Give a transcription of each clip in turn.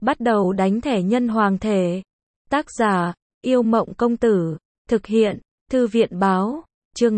Bắt đầu đánh thẻ nhân hoàng thể. Tác giả, Yêu Mộng Công Tử. Thực hiện, Thư viện Báo. Chương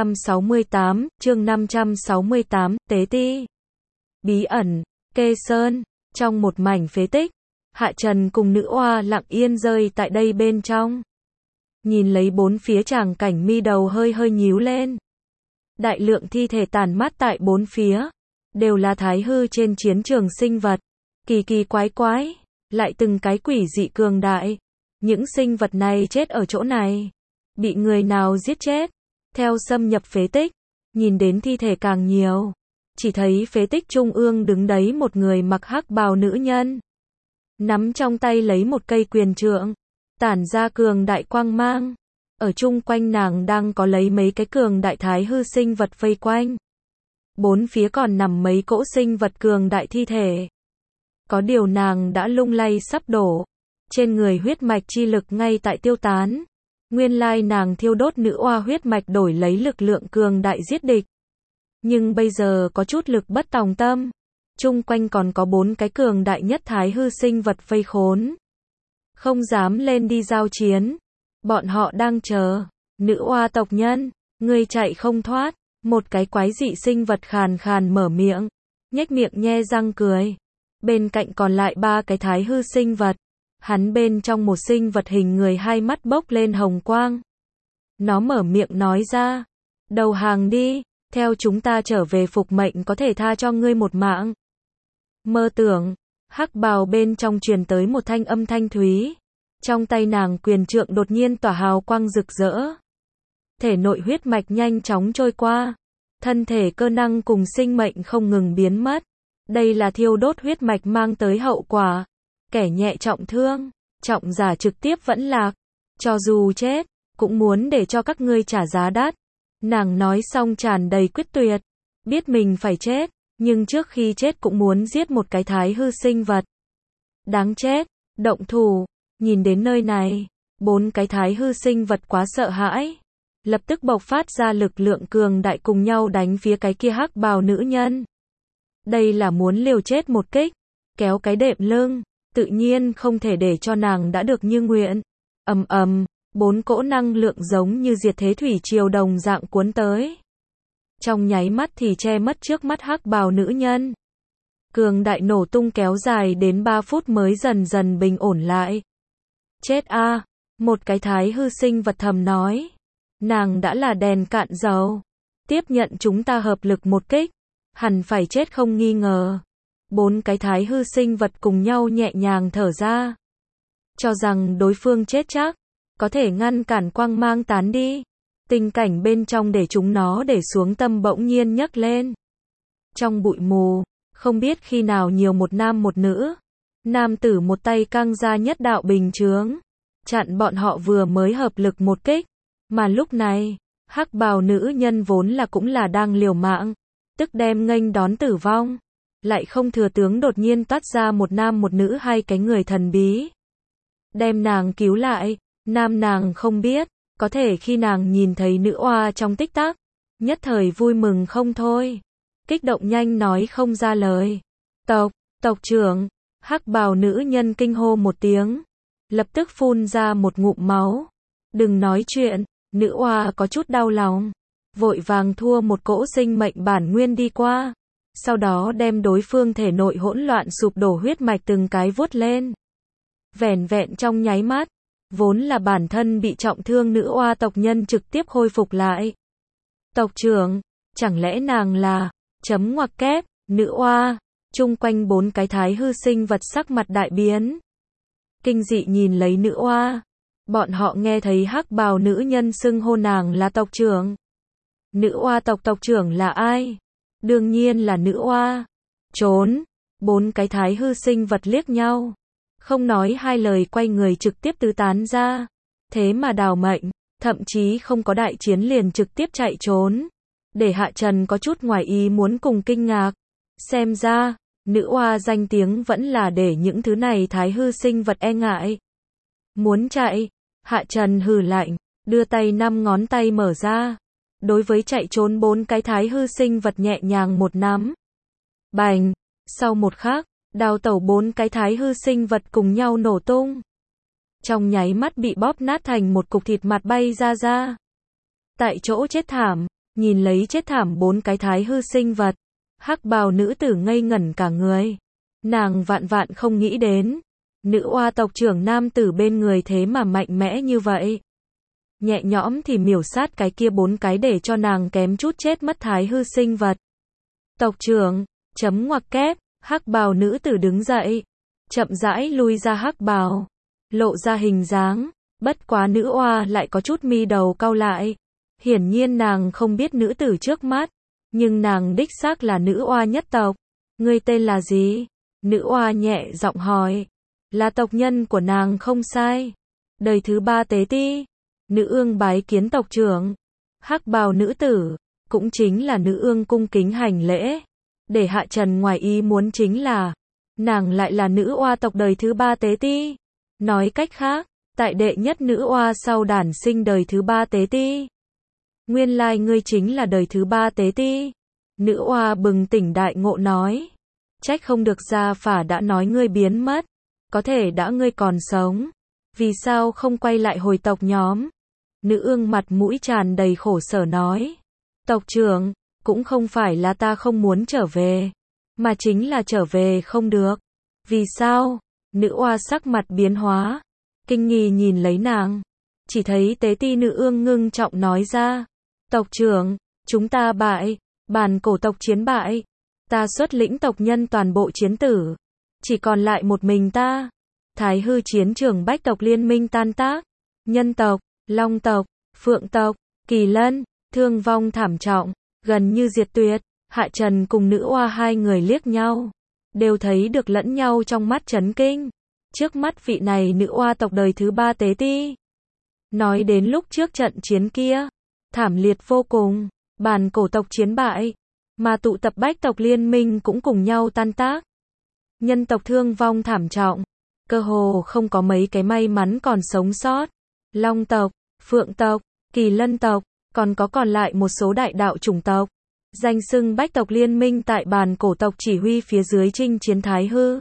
568, Tế Ti. Bí ẩn, Kê Sơn. Trong một mảnh phế tích, Hạ Trần cùng nữ oa lặng yên rơi tại đây bên trong. Nhìn lấy bốn phía tràng cảnh, mi đầu hơi hơi nhíu lên. Đại lượng thi thể tàn mát tại bốn phía, đều là thái hư trên chiến trường sinh vật. Kỳ kỳ quái quái, lại từng cái quỷ dị cường đại. Những sinh vật này chết ở chỗ này, bị người nào giết chết? Theo xâm nhập phế tích, nhìn đến thi thể càng nhiều. Chỉ thấy phế tích trung ương đứng đấy một người mặc hắc bào nữ nhân. Nắm trong tay lấy một cây quyền trượng, tản ra cường đại quang mang. Ở chung quanh nàng đang có lấy mấy cái cường đại thái hư sinh vật vây quanh. Bốn phía còn nằm mấy cỗ sinh vật cường đại thi thể. Có điều nàng đã lung lay sắp đổ. Trên người huyết mạch chi lực ngay tại tiêu tán. Nguyên lai nàng thiêu đốt nữ oa huyết mạch đổi lấy lực lượng cường đại giết địch. Nhưng bây giờ có chút lực bất tòng tâm. Chung quanh còn có bốn cái cường đại nhất thái hư sinh vật vây khốn. Không dám lên đi giao chiến. Bọn họ đang chờ. Nữ oa tộc nhân, ngươi chạy không thoát. Một cái quái dị sinh vật khàn khàn mở miệng, nhếch miệng nhe răng cười. Bên cạnh còn lại ba cái thái hư sinh vật. Hắn bên trong một sinh vật hình người, hai mắt bốc lên hồng quang. Nó mở miệng nói ra, đầu hàng đi, theo chúng ta trở về phục mệnh có thể tha cho ngươi một mạng. Mơ tưởng, hắc bào bên trong truyền tới một thanh âm thanh thúy. Trong tay nàng quyền trượng đột nhiên tỏa hào quang rực rỡ. Thể nội huyết mạch nhanh chóng trôi qua. Thân thể cơ năng cùng sinh mệnh không ngừng biến mất. Đây là thiêu đốt huyết mạch mang tới hậu quả. Kẻ nhẹ trọng thương, trọng giả trực tiếp vẫn lạc. Cho dù chết, cũng muốn để cho các ngươi trả giá đắt. Nàng nói xong tràn đầy quyết tuyệt. Biết mình phải chết, nhưng trước khi chết cũng muốn giết một cái thái hư sinh vật. Đáng chết, động thủ. Nhìn đến nơi này, bốn cái thái hư sinh vật quá sợ hãi. Lập tức bộc phát ra lực lượng cường đại cùng nhau đánh phía cái kia hắc bào nữ nhân. Đây là muốn liều chết một kích, kéo cái đệm lưng, tự nhiên không thể để cho nàng đã được như nguyện. Ầm ầm, bốn cỗ năng lượng giống như diệt thế thủy triều đồng dạng cuốn tới. Trong nháy mắt thì che mất trước mắt hắc bào nữ nhân. Cường đại nổ tung kéo dài đến 3 phút mới dần dần bình ổn lại. Chết a, một cái thái hư sinh vật thầm nói. Nàng đã là đèn cạn dầu. Tiếp nhận chúng ta hợp lực một kích, hẳn phải chết không nghi ngờ. Bốn cái thái hư sinh vật cùng nhau nhẹ nhàng thở ra. Cho rằng đối phương chết chắc, có thể ngăn cản quang mang tán đi. Tình cảnh bên trong để chúng nó để xuống tâm bỗng nhiên nhấc lên. Trong bụi mù, không biết khi nào nhiều một nam một nữ. Nam tử một tay căng ra nhất đạo bình chướng, chặn bọn họ vừa mới hợp lực một kích. Mà lúc này, hắc bào nữ nhân vốn là cũng là đang liều mạng, tức đem nghênh đón tử vong. Lại không thừa tướng đột nhiên toát ra một nam một nữ, hai cái người thần bí. Đem nàng cứu lại, nam nàng không biết, có thể khi nàng nhìn thấy nữ oa trong tích tắc, nhất thời vui mừng không thôi. Kích động nhanh nói không ra lời. Tộc trưởng, hắc bào nữ nhân kinh hô một tiếng, lập tức phun ra một ngụm máu. Đừng nói chuyện, nữ oa có chút đau lòng, vội vàng thua một cỗ sinh mệnh bản nguyên đi qua. Sau đó đem đối phương thể nội hỗn loạn sụp đổ huyết mạch từng cái vuốt lên. Vẻn vẹn trong nháy mắt, vốn là bản thân bị trọng thương nữ oa tộc nhân trực tiếp khôi phục lại. Tộc trưởng, chẳng lẽ nàng là, chấm ngoặc kép, nữ oa, chung quanh bốn cái thái hư sinh vật sắc mặt đại biến. Kinh dị nhìn lấy nữ oa, bọn họ nghe thấy hắc bào nữ nhân xưng hô nàng là tộc trưởng. Nữ oa tộc trưởng là ai? Đương nhiên là nữ oa. Trốn, bốn cái thái hư sinh vật liếc nhau. Không nói hai lời quay người trực tiếp tứ tán ra. Thế mà đào mệnh, thậm chí không có đại chiến liền trực tiếp chạy trốn. Để Hạ Trần có chút ngoài ý muốn cùng kinh ngạc. Xem ra, nữ oa danh tiếng vẫn là để những thứ này thái hư sinh vật e ngại. Muốn chạy, Hạ Trần hừ lạnh, đưa tay 5 ngón tay mở ra. Đối với chạy trốn bốn cái thái hư sinh vật nhẹ nhàng một nắm. Bành, sau một khắc, đào tẩu 4 cái thái hư sinh vật cùng nhau nổ tung. Trong nháy mắt bị bóp nát thành một cục thịt mặt bay ra. Tại chỗ chết thảm, nhìn lấy chết thảm 4 cái thái hư sinh vật, hắc bào nữ tử ngây ngẩn cả người. Nàng vạn vạn không nghĩ đến, nữ oa tộc trưởng nam tử bên người thế mà mạnh mẽ như vậy. Nhẹ nhõm thì miểu sát cái kia 4 cái để cho nàng kém chút chết mất thái hư sinh vật. Tộc trưởng, chấm ngoặc kép, hắc bào nữ tử đứng dậy, chậm rãi lui ra hắc bào, lộ ra hình dáng, bất quá nữ oa lại có chút mi đầu cau lại. Hiển nhiên nàng không biết nữ tử trước mắt, nhưng nàng đích xác là nữ oa nhất tộc. Ngươi tên là gì? Nữ oa nhẹ giọng hỏi. Là tộc nhân của nàng không sai. Đời thứ 3 tế ti. Nữ ương bái kiến tộc trưởng. Hắc bào nữ tử, cũng chính là nữ ương cung kính hành lễ. Để Hạ Trần ngoài ý muốn chính là, nàng lại là nữ oa tộc đời thứ 3 tế ti. Nói cách khác, tại đệ nhất nữ oa sau đản sinh đời thứ 3 tế ti. Nguyên lai ngươi chính là đời thứ 3 tế ti. Nữ oa bừng tỉnh đại ngộ nói. Trách không được gia phả đã nói ngươi biến mất. Có thể đã ngươi còn sống. Vì sao không quay lại hồi tộc nhóm? Nữ ương mặt mũi tràn đầy khổ sở nói. Tộc trưởng, cũng không phải là ta không muốn trở về, mà chính là trở về không được. Vì sao? Nữ oa sắc mặt biến hóa, kinh nghi nhìn lấy nàng. Chỉ thấy tế ti nữ ương ngưng trọng nói ra. Tộc trưởng, chúng ta bại, bàn cổ tộc chiến bại. Ta xuất lĩnh tộc nhân toàn bộ chiến tử. Chỉ còn lại một mình ta. Thái hư chiến trường bách tộc liên minh tan tác. Nhân tộc, long tộc, phượng tộc, kỳ lân, thương vong thảm trọng, gần như diệt tuyệt. Hạ Trần cùng nữ oa hai người liếc nhau, đều thấy được lẫn nhau trong mắt chấn kinh. Trước mắt vị này nữ oa tộc đời thứ 3 tế ti. Nói đến lúc trước trận chiến kia, thảm liệt vô cùng, bàn cổ tộc chiến bại, mà tụ tập bách tộc liên minh cũng cùng nhau tan tác. Nhân tộc thương vong thảm trọng, cơ hồ không có mấy cái may mắn còn sống sót. Long tộc, phượng tộc, kỳ lân tộc, còn lại một số đại đạo chủng tộc. Danh xưng bách tộc liên minh tại bàn cổ tộc chỉ huy phía dưới chinh chiến thái hư.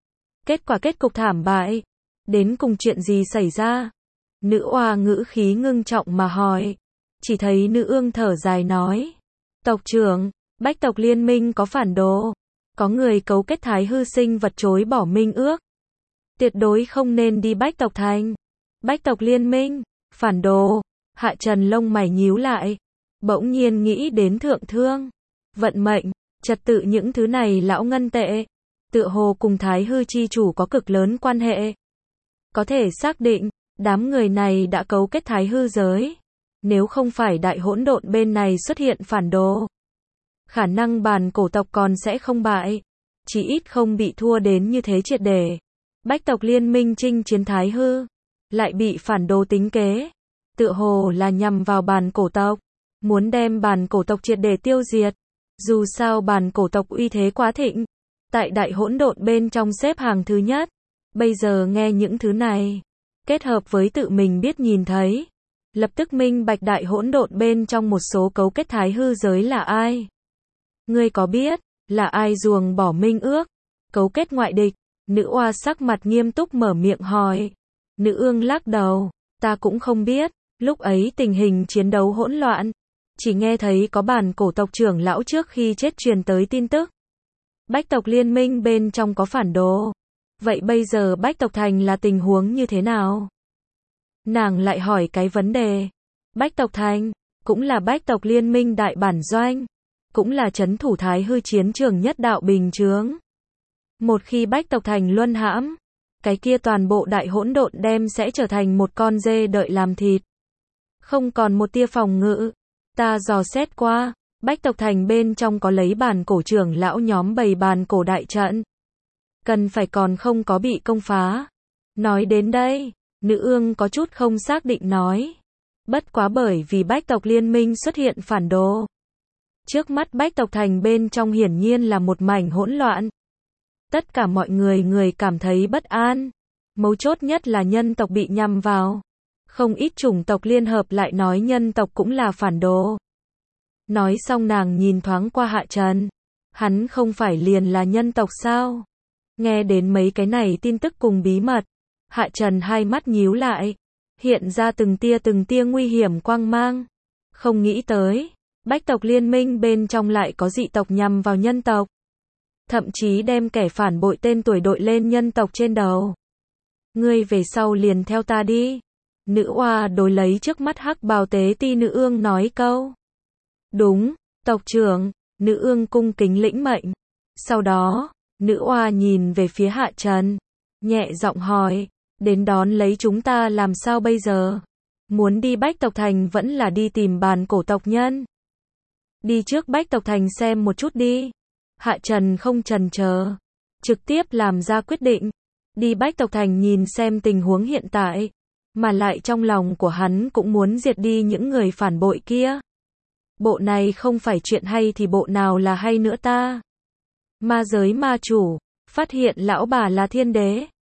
Kết cục thảm bại. Đến cùng chuyện gì xảy ra? Nữ oa ngữ khí ngưng trọng mà hỏi. Chỉ thấy nữ ương thở dài nói. Tộc trưởng, bách tộc liên minh có phản đồ. Có người cấu kết thái hư sinh vật chối bỏ minh ước. Tuyệt đối không nên đi bách tộc thành. Bách tộc liên minh, phản đồ. Hạ Trần lông mày nhíu lại. Bỗng nhiên nghĩ đến thượng thương, vận mệnh, trật tự những thứ này lão ngân tệ. Tựa hồ cùng thái hư chi chủ có cực lớn quan hệ. Có thể xác định, đám người này đã cấu kết thái hư giới. Nếu không phải đại hỗn độn bên này xuất hiện phản đồ, khả năng bàn cổ tộc còn sẽ không bại. Chỉ ít không bị thua đến như thế triệt để. Bách tộc liên minh chinh chiến thái hư, lại bị phản đồ tính kế. Tựa hồ là nhằm vào bàn cổ tộc, muốn đem bàn cổ tộc triệt để tiêu diệt. Dù sao bàn cổ tộc uy thế quá thịnh, tại đại hỗn độn bên trong xếp hàng thứ nhất. Bây giờ nghe những thứ này, kết hợp với tự mình biết nhìn thấy, lập tức minh bạch đại hỗn độn bên trong một số cấu kết thái hư giới là ai. Ngươi có biết, là ai ruồng bỏ minh ước, cấu kết ngoại địch? Nữ oa sắc mặt nghiêm túc mở miệng hỏi. Nữ ương lắc đầu, ta cũng không biết, lúc ấy tình hình chiến đấu hỗn loạn. Chỉ nghe thấy có bàn cổ tộc trưởng lão trước khi chết truyền tới tin tức. Bách tộc liên minh bên trong có phản đồ. Vậy bây giờ bách tộc thành là tình huống như thế nào? Nàng lại hỏi cái vấn đề. Bách tộc thành, cũng là bách tộc liên minh đại bản doanh. Cũng là trấn thủ thái hư chiến trường nhất đạo bình chướng. Một khi bách tộc thành luân hãm, cái kia toàn bộ đại hỗn độn đem sẽ trở thành một con dê đợi làm thịt. Không còn một tia phòng ngự. Ta dò xét qua, bách tộc thành bên trong có lấy bàn cổ trưởng lão nhóm bày bàn cổ đại trận. Cần phải còn không có bị công phá. Nói đến đây, nữ ương có chút không xác định nói. Bất quá bởi vì bách tộc liên minh xuất hiện phản đồ. Trước mắt bách tộc thành bên trong hiển nhiên là một mảnh hỗn loạn. Tất cả mọi người cảm thấy bất an. Mấu chốt nhất là nhân tộc bị nhằm vào. Không ít chủng tộc liên hợp lại nói nhân tộc cũng là phản đồ. Nói xong nàng nhìn thoáng qua Hạ Trần. Hắn không phải liền là nhân tộc sao? Nghe đến mấy cái này tin tức cùng bí mật, Hạ Trần hai mắt nhíu lại, hiện ra từng tia nguy hiểm quang mang. Không nghĩ tới, Bách tộc liên minh bên trong lại có dị tộc nhằm vào nhân tộc. Thậm chí đem kẻ phản bội tên tuổi đội lên nhân tộc trên đầu. Ngươi về sau liền theo ta đi. Nữ oa đối lấy trước mắt hắc bào tế ti nữ ương nói câu. Đúng, tộc trưởng, nữ ương cung kính lĩnh mệnh. Sau đó, nữ oa nhìn về phía Hạ Trần, nhẹ giọng hỏi, đến đón lấy chúng ta làm sao bây giờ? Muốn đi Bách tộc thành vẫn là đi tìm bàn cổ tộc nhân? Đi trước Bách tộc thành xem một chút đi. Hạ Trần không chần chờ, trực tiếp làm ra quyết định. Đi Bách tộc thành nhìn xem tình huống hiện tại, mà lại trong lòng của hắn cũng muốn diệt đi những người phản bội kia. Bộ này không phải chuyện hay thì bộ nào là hay nữa ta? Ma giới ma chủ, phát hiện lão bà là thiên đế.